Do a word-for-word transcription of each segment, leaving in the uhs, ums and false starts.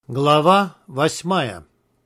Глава восьмая.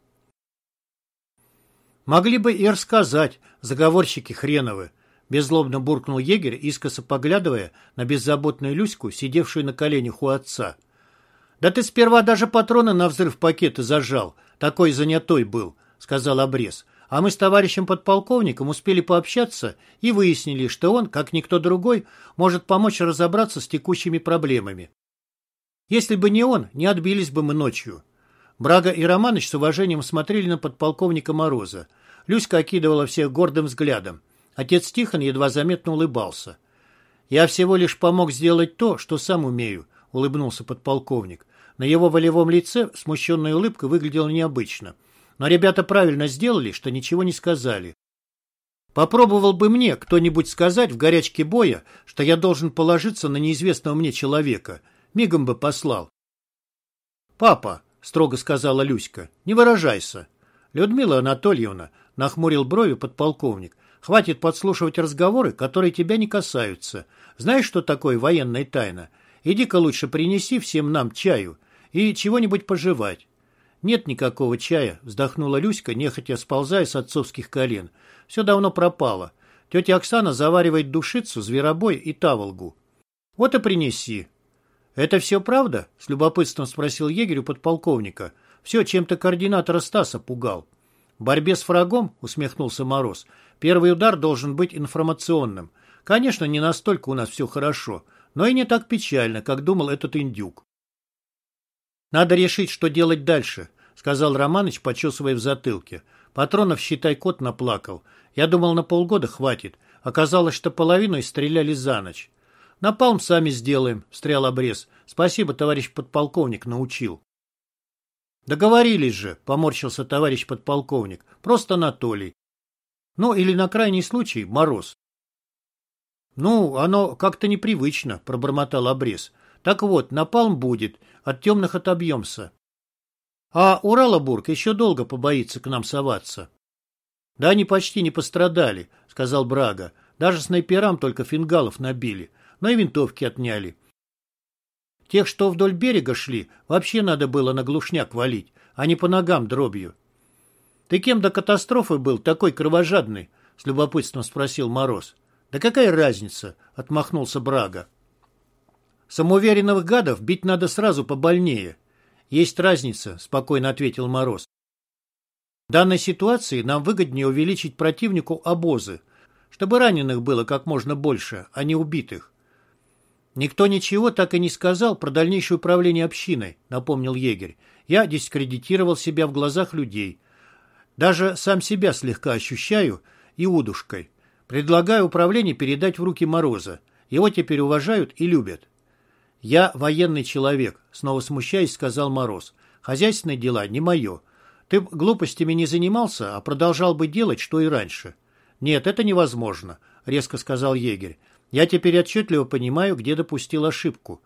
«Могли бы и рассказать, заговорщики хреновы», — беззлобно буркнул егерь, искоса поглядывая на беззаботную Люську, сидевшую на коленях у отца. «Да ты сперва даже патроны на взрыв пакеты зажал, такой занятой был», — сказал обрез. «А мы с товарищем подполковником успели пообщаться и выяснили, что он, как никто другой, может помочь разобраться с текущими проблемами. Если бы не он, не отбились бы мы ночью». Брага и Романыч с уважением смотрели на подполковника Мороза. Люська окидывала всех гордым взглядом. Отец Тихон едва заметно улыбался. «Я всего лишь помог сделать то, что сам умею», — улыбнулся подполковник. На его волевом лице смущенная улыбка выглядела необычно. Но ребята правильно сделали, что ничего не сказали. «Попробовал бы мне кто-нибудь сказать в горячке боя, что я должен положиться на неизвестного мне человека. Мигом бы послал». «Папа», — строго сказала Люська, — «не выражайся». «Людмила Анатольевна», — нахмурил брови подполковник, — «хватит подслушивать разговоры, которые тебя не касаются. Знаешь, что такое военная тайна? Иди-ка лучше принеси всем нам чаю и чего-нибудь пожевать». «Нет никакого чая», — вздохнула Люська, нехотя сползая с отцовских колен. «Все давно пропало. Тетя Оксана заваривает душицу, зверобой и таволгу». «Вот и принеси». «Это все правда?» — с любопытством спросил егерь у подполковника. «Все, чем-то координатора Стаса пугал». «В борьбе с врагом», — усмехнулся Мороз, — «первый удар должен быть информационным. Конечно, не настолько у нас все хорошо, но и не так печально, как думал этот индюк». «Надо решить, что делать дальше», — сказал Романыч, почесывая в затылке. «Патронов, считай, кот наплакал. Я думал, на полгода хватит. Оказалось, что половину стреляли за ночь». «Напалм сами сделаем», — встрял обрез. «Спасибо, товарищ подполковник, научил». «Договорились же», — поморщился товарищ подполковник. «Просто Анатолий. Ну, или на крайний случай Мороз». «Ну, оно как-то непривычно», — пробормотал обрез. «Так вот, напалм будет, от темных отобьемся. А Уралабург еще долго побоится к нам соваться». «Да они почти не пострадали», — сказал Брага. «Даже снайперам только фингалов набили, но и винтовки отняли. Тех, что вдоль берега шли, вообще надо было на глушняк валить, а не по ногам дробью». «Ты кем до катастрофы был такой кровожадный?» — с любопытством спросил Мороз. «Да какая разница?» — отмахнулся Брага. «Самоуверенных гадов бить надо сразу побольнее». «Есть разница», — спокойно ответил Мороз. «В данной ситуации нам выгоднее увеличить противнику обозы, чтобы раненых было как можно больше, а не убитых». «Никто ничего так и не сказал про дальнейшее управление общиной», — напомнил егерь. «Я дискредитировал себя в глазах людей. Даже сам себя слегка ощущаю иудушкой. Предлагаю управление передать в руки Мороза. Его теперь уважают и любят». «Я военный человек», — снова смущаясь, сказал Мороз. «Хозяйственные дела не мое. Ты глупостями не занимался, а продолжал бы делать, что и раньше». «Нет, это невозможно», — резко сказал егерь. «Я теперь отчетливо понимаю, где допустил ошибку.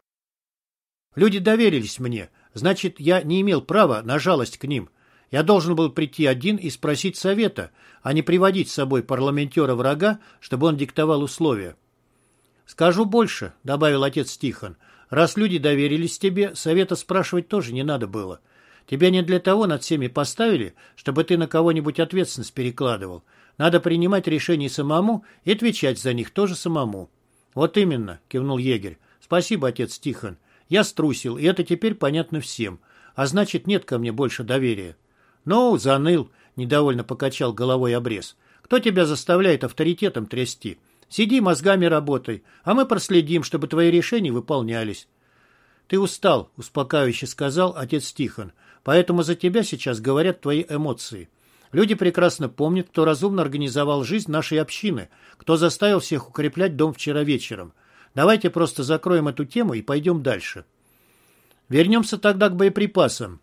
Люди доверились мне, значит, я не имел права на жалость к ним. Я должен был прийти один и спросить совета, а не приводить с собой парламентера врага, чтобы он диктовал условия». «Скажу больше», — добавил отец Тихон. «Раз люди доверились тебе, совета спрашивать тоже не надо было. Тебя не для того над всеми поставили, чтобы ты на кого-нибудь ответственность перекладывал. Надо принимать решения самому и отвечать за них тоже самому». «Вот именно», — кивнул егерь. «Спасибо, отец Тихон. Я струсил, и это теперь понятно всем. А значит, нет ко мне больше доверия». «Ну, заныл», — недовольно покачал головой обрез. «Кто тебя заставляет авторитетом трясти? Сиди, мозгами работай, а мы проследим, чтобы твои решения выполнялись». «Ты устал», — успокаивающе сказал отец Тихон. «Поэтому за тебя сейчас говорят твои эмоции. Люди прекрасно помнят, кто разумно организовал жизнь нашей общины, кто заставил всех укреплять дом вчера вечером. Давайте просто закроем эту тему и пойдем дальше». «Вернемся тогда к боеприпасам»,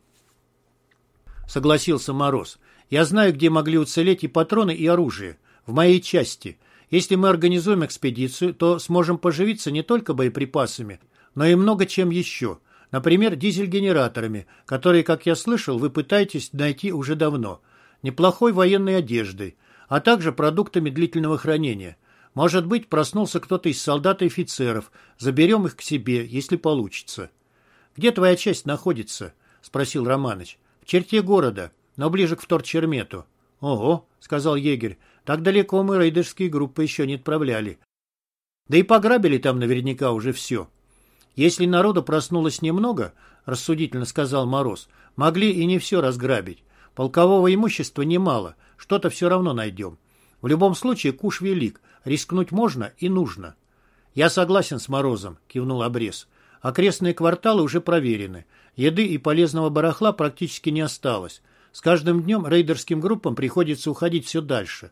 — согласился Мороз. «Я знаю, где могли уцелеть и патроны, и оружие. В моей части. Если мы организуем экспедицию, то сможем поживиться не только боеприпасами, но и много чем еще. Например, дизель-генераторами, которые, как я слышал, вы пытаетесь найти уже давно, неплохой военной одеждой, а также продуктами длительного хранения. Может быть, проснулся кто-то из солдат и офицеров. Заберем их к себе, если получится». «Где твоя часть находится?» спросил Романыч. В черте города, но ближе к вторчермету. Ого, сказал егерь, так далеко мы рейдерские группы еще не отправляли. Да и пограбили там наверняка уже все. Если народу проснулось немного, рассудительно сказал Мороз, могли и не все разграбить. Полкового имущества немало, что-то все равно найдем. В любом случае куш велик, рискнуть можно и нужно. Я согласен с Морозом, кивнул Обрез. Окрестные кварталы уже проверены. Еды и полезного барахла практически не осталось. С каждым днем рейдерским группам приходится уходить все дальше.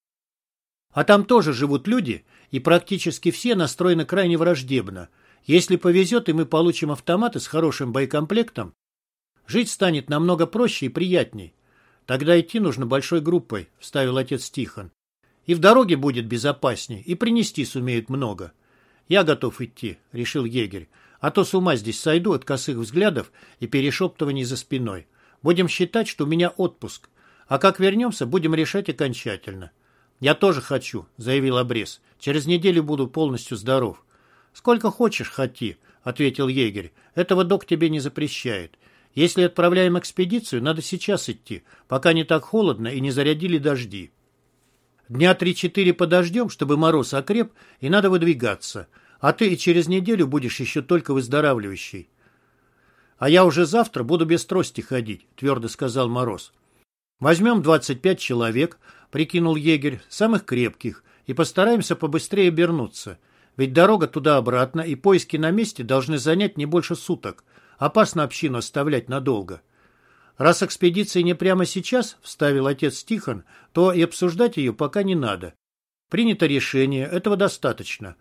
А там тоже живут люди, и практически все настроены крайне враждебно. Если повезет, и мы получим автоматы с хорошим боекомплектом, жить станет намного проще и приятней. Тогда идти нужно большой группой, вставил отец Тихон. И в дороге будет безопасней, и принести сумеют много. Я готов идти, решил егерь, а то с ума здесь сойду от косых взглядов и перешептываний за спиной. Будем считать, что у меня отпуск, а как вернемся, будем решать окончательно. Я тоже хочу, заявил Обрез. Через неделю буду полностью здоров. Сколько хочешь, хоти, ответил егерь. Этого док тебе не запрещает. Если отправляем экспедицию, надо сейчас идти, пока не так холодно и не зарядили дожди. Дня три-четыре подождем, чтобы мороз окреп, и надо выдвигаться. А ты и через неделю будешь еще только выздоравливающий. А я уже завтра буду без трости ходить, твердо сказал Мороз. Возьмем двадцать пять человек, прикинул егерь, самых крепких, и постараемся побыстрее обернуться. Ведь дорога туда-обратно и поиски на месте должны занять не больше суток. Опасно общину оставлять надолго. Раз экспедиция не прямо сейчас, вставил отец Тихон, то и обсуждать ее пока не надо. Принято решение, этого достаточно.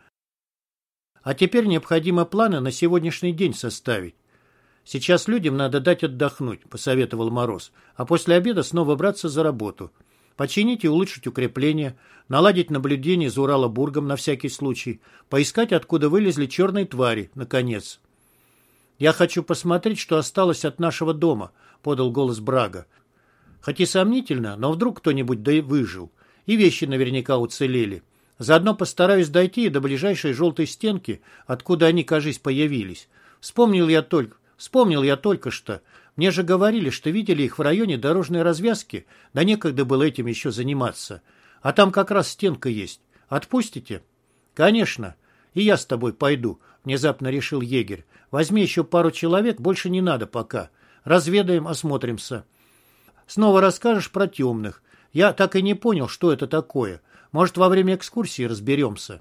А теперь необходимо планы на сегодняшний день составить. Сейчас людям надо дать отдохнуть, посоветовал Мороз, а после обеда снова браться за работу. Починить и улучшить укрепления, наладить наблюдение за Уралобургом на всякий случай, поискать, откуда вылезли черные твари, наконец. «Я хочу посмотреть, что осталось от нашего дома», — подал голос Брага. «Хоть и сомнительно, но вдруг кто-нибудь да и выжил. И вещи наверняка уцелели. Заодно постараюсь дойти до ближайшей желтой стенки, откуда они, кажись, появились. Вспомнил я только, вспомнил я только что. Мне же говорили, что видели их в районе дорожной развязки, да некогда было этим еще заниматься. А там как раз стенка есть. Отпустите?» «Конечно. И я с тобой пойду», — внезапно решил егерь. «Возьми еще пару человек, больше не надо пока. Разведаем, осмотримся. Снова расскажешь про темных. Я так и не понял, что это такое. Может, во время экскурсии разберемся».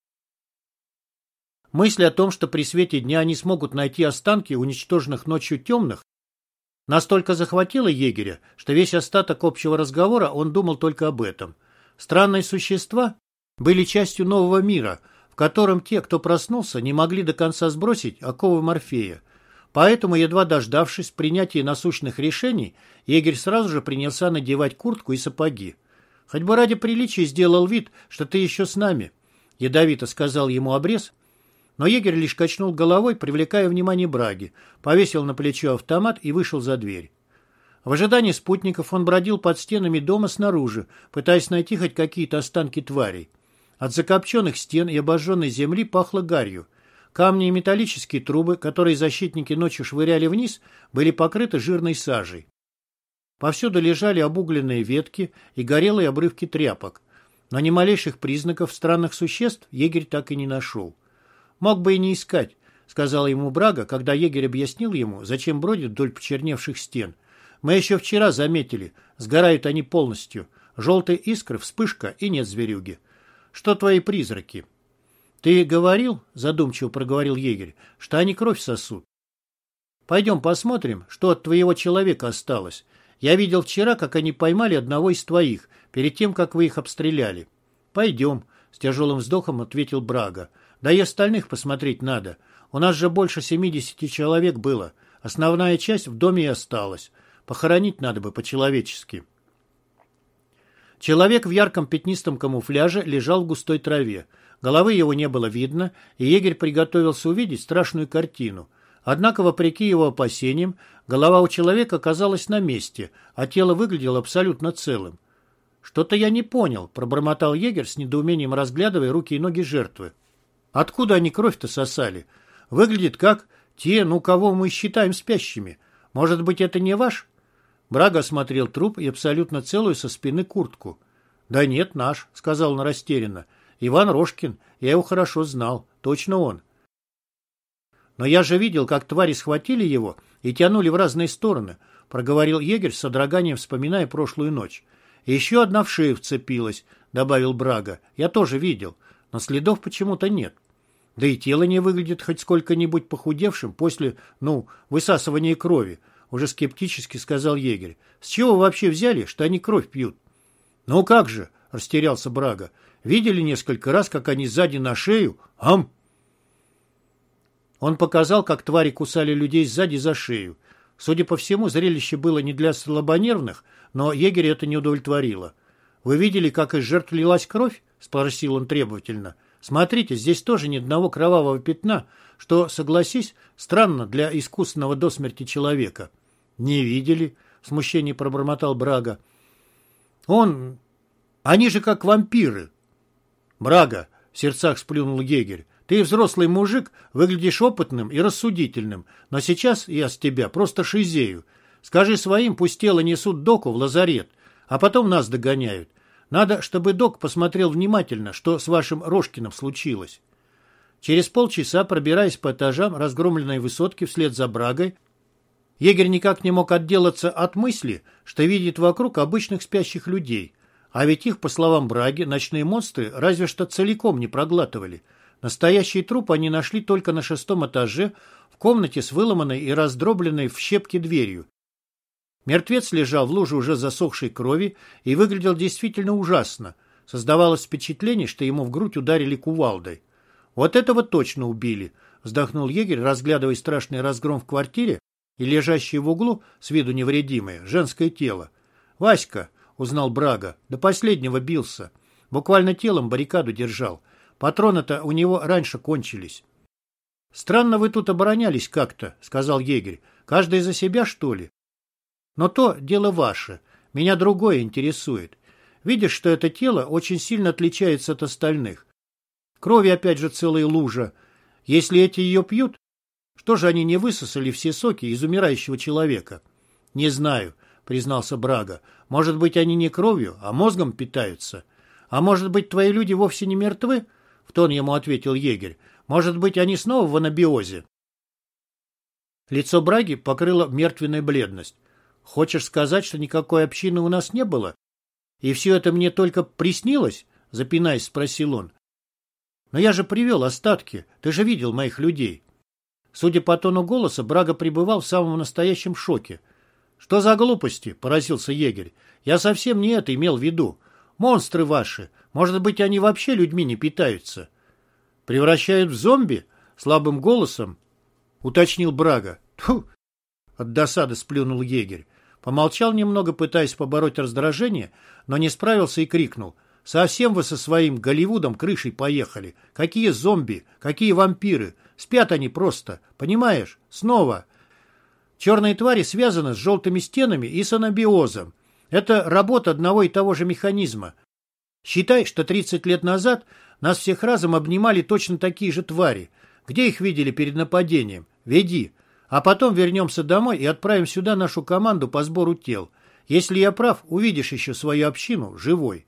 Мысль о том, что при свете дня они смогут найти останки уничтоженных ночью темных, настолько захватила егеря, что весь остаток общего разговора он думал только об этом. Странные существа были частью нового мира, в котором те, кто проснулся, не могли до конца сбросить оковы Морфея. Поэтому, едва дождавшись принятия насущных решений, егерь сразу же принялся надевать куртку и сапоги. «Хоть бы ради приличия сделал вид, что ты еще с нами», — ядовито сказал ему Обрез, но егерь лишь качнул головой, привлекая внимание Браги, повесил на плечо автомат и вышел за дверь. В ожидании спутников он бродил под стенами дома снаружи, пытаясь найти хоть какие-то останки тварей. От закопченных стен и обожженной земли пахло гарью. Камни и металлические трубы, которые защитники ночью швыряли вниз, были покрыты жирной сажей. Повсюду лежали обугленные ветки и горелые обрывки тряпок. Но ни малейших признаков странных существ егерь так и не нашел. «Мог бы и не искать», — сказал ему Брага, когда егерь объяснил ему, зачем бродит вдоль почерневших стен. «Мы еще вчера заметили, сгорают они полностью. Желтые искры, вспышка и нет зверюги. Что твои призраки?» «Ты говорил, — задумчиво проговорил егерь, — что они кровь сосут. Пойдем посмотрим, что от твоего человека осталось. Я видел вчера, как они поймали одного из твоих, перед тем, как вы их обстреляли». «Пойдем», — с тяжелым вздохом ответил Брага. «Да и остальных посмотреть надо. У нас же больше семидесяти человек было. Основная часть в доме и осталась. Похоронить надо бы по-человечески». Человек в ярком пятнистом камуфляже лежал в густой траве. Головы его не было видно, и егерь приготовился увидеть страшную картину. Однако, вопреки его опасениям, голова у человека оказалась на месте, а тело выглядело абсолютно целым. «Что-то я не понял», — пробормотал егерь с недоумением, разглядывая руки и ноги жертвы. «Откуда они кровь-то сосали? Выглядит как те, ну, кого мы считаем спящими. Может быть, это не ваш?» Брага осмотрел труп и абсолютно целую со спины куртку. «Да нет, наш», — сказал он растерянно. «Иван Рожкин. Я его хорошо знал. Точно он». «Но я же видел, как твари схватили его и тянули в разные стороны», — проговорил егерь с содроганием, вспоминая прошлую ночь. «И еще одна в шею вцепилась», — добавил Брага. «Я тоже видел, но следов почему-то нет. Да и тело не выглядит хоть сколько-нибудь похудевшим после, ну, высасывания крови», — уже скептически сказал егерь. «С чего вы вообще взяли, что они кровь пьют?» «Ну как же», — растерялся Брага. «Видели несколько раз, как они сзади на шею? Ам!» Он показал, как твари кусали людей сзади за шею. Судя по всему, зрелище было не для слабонервных, но егеря это не удовлетворило. «Вы видели, как из жертв лилась кровь?» — спросил он требовательно. «Смотрите, здесь тоже ни одного кровавого пятна, что, согласись, странно для искусственного до смерти человека». «Не видели», — в смущении пробормотал Брага. «Он... Они же как вампиры». «Брага», — в сердцах сплюнул егерь, — «ты взрослый мужик, выглядишь опытным и рассудительным, но сейчас я с тебя просто шизею. Скажи своим, пусть тело несут доку в лазарет, а потом нас догоняют. Надо, чтобы док посмотрел внимательно, что с вашим Рожкиным случилось». Через полчаса, пробираясь по этажам разгромленной высотки вслед за Брагой, егерь никак не мог отделаться от мысли, что видит вокруг обычных спящих людей. А ведь их, по словам Браги, ночные монстры разве что целиком не проглатывали. Настоящий труп они нашли только на шестом этаже, в комнате с выломанной и раздробленной в щепки дверью. Мертвец лежал в луже уже засохшей крови и выглядел действительно ужасно. Создавалось впечатление, что ему в грудь ударили кувалдой. «Вот этого точно убили», — вздохнул егерь, разглядывая страшный разгром в квартире и лежащее в углу, с виду невредимое, женское тело. «Васька», — узнал Брага, — до последнего бился. Буквально телом баррикаду держал. Патроны-то у него раньше кончились. «Странно вы тут оборонялись как-то», — сказал егерь. «Каждый за себя, что ли?» «Но то дело ваше. Меня другое интересует. Видишь, что это тело очень сильно отличается от остальных. Крови опять же целая лужа. Если эти ее пьют, что же они не высосали все соки из умирающего человека?» «Не знаю», — признался Брага. «Может быть, они не кровью, а мозгом питаются. А может быть, твои люди вовсе не мертвы?» — в тон ему ответил егерь. «Может быть, они снова в анабиозе?» Лицо Браги покрыло мертвенная бледность. «Хочешь сказать, что никакой общины у нас не было? И все это мне только приснилось?» — запинаясь, спросил он. «Но я же привел остатки. Ты же видел моих людей». Судя по тону голоса, Брага пребывал в самом настоящем шоке. «Что за глупости?» — поразился егерь. «Я совсем не это имел в виду. Монстры ваши. Может быть, они вообще людьми не питаются?» «Превращают в зомби?» — слабым голосом уточнил Брага. «Тьфу!» — от досады сплюнул егерь. Помолчал немного, пытаясь побороть раздражение, но не справился и крикнул. «Совсем вы со своим Голливудом крышей поехали. Какие зомби, какие вампиры. Спят они просто. Понимаешь? Снова. Черные твари связаны с желтыми стенами и с анабиозом. Это работа одного и того же механизма. Считай, что тридцать лет назад нас всех разом обнимали точно такие же твари. Где их видели перед нападением? Веди. А потом вернемся домой и отправим сюда нашу команду по сбору тел. Если я прав, увидишь еще свою общину живой».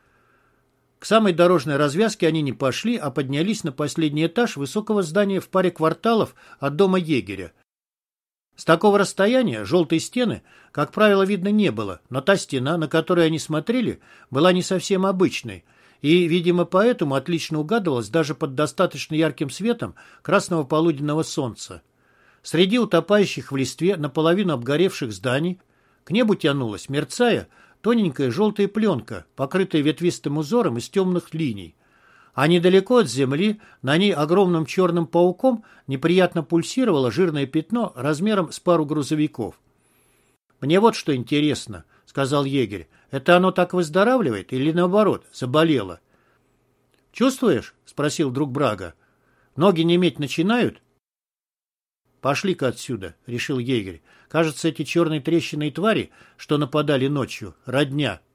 К самой дорожной развязке они не пошли, а поднялись на последний этаж высокого здания в паре кварталов от дома егеря. С такого расстояния желтой стены, как правило, видно не было, но та стена, на которую они смотрели, была не совсем обычной, и, видимо, поэтому отлично угадывалась даже под достаточно ярким светом красного полуденного солнца. Среди утопающих в листве наполовину обгоревших зданий к небу тянулась, мерцая, тоненькая желтая пленка, покрытая ветвистым узором из темных линий. А недалеко от земли, на ней огромным черным пауком, неприятно пульсировало жирное пятно размером с пару грузовиков. «Мне вот что интересно», — сказал егерь. «Это оно так выздоравливает или, наоборот, заболело?» «Чувствуешь?» — спросил друг Брага. «Ноги неметь начинают?» «Пошли-ка отсюда», — решил егерь. «Кажется, эти черные трещины и твари, что нападали ночью, родня».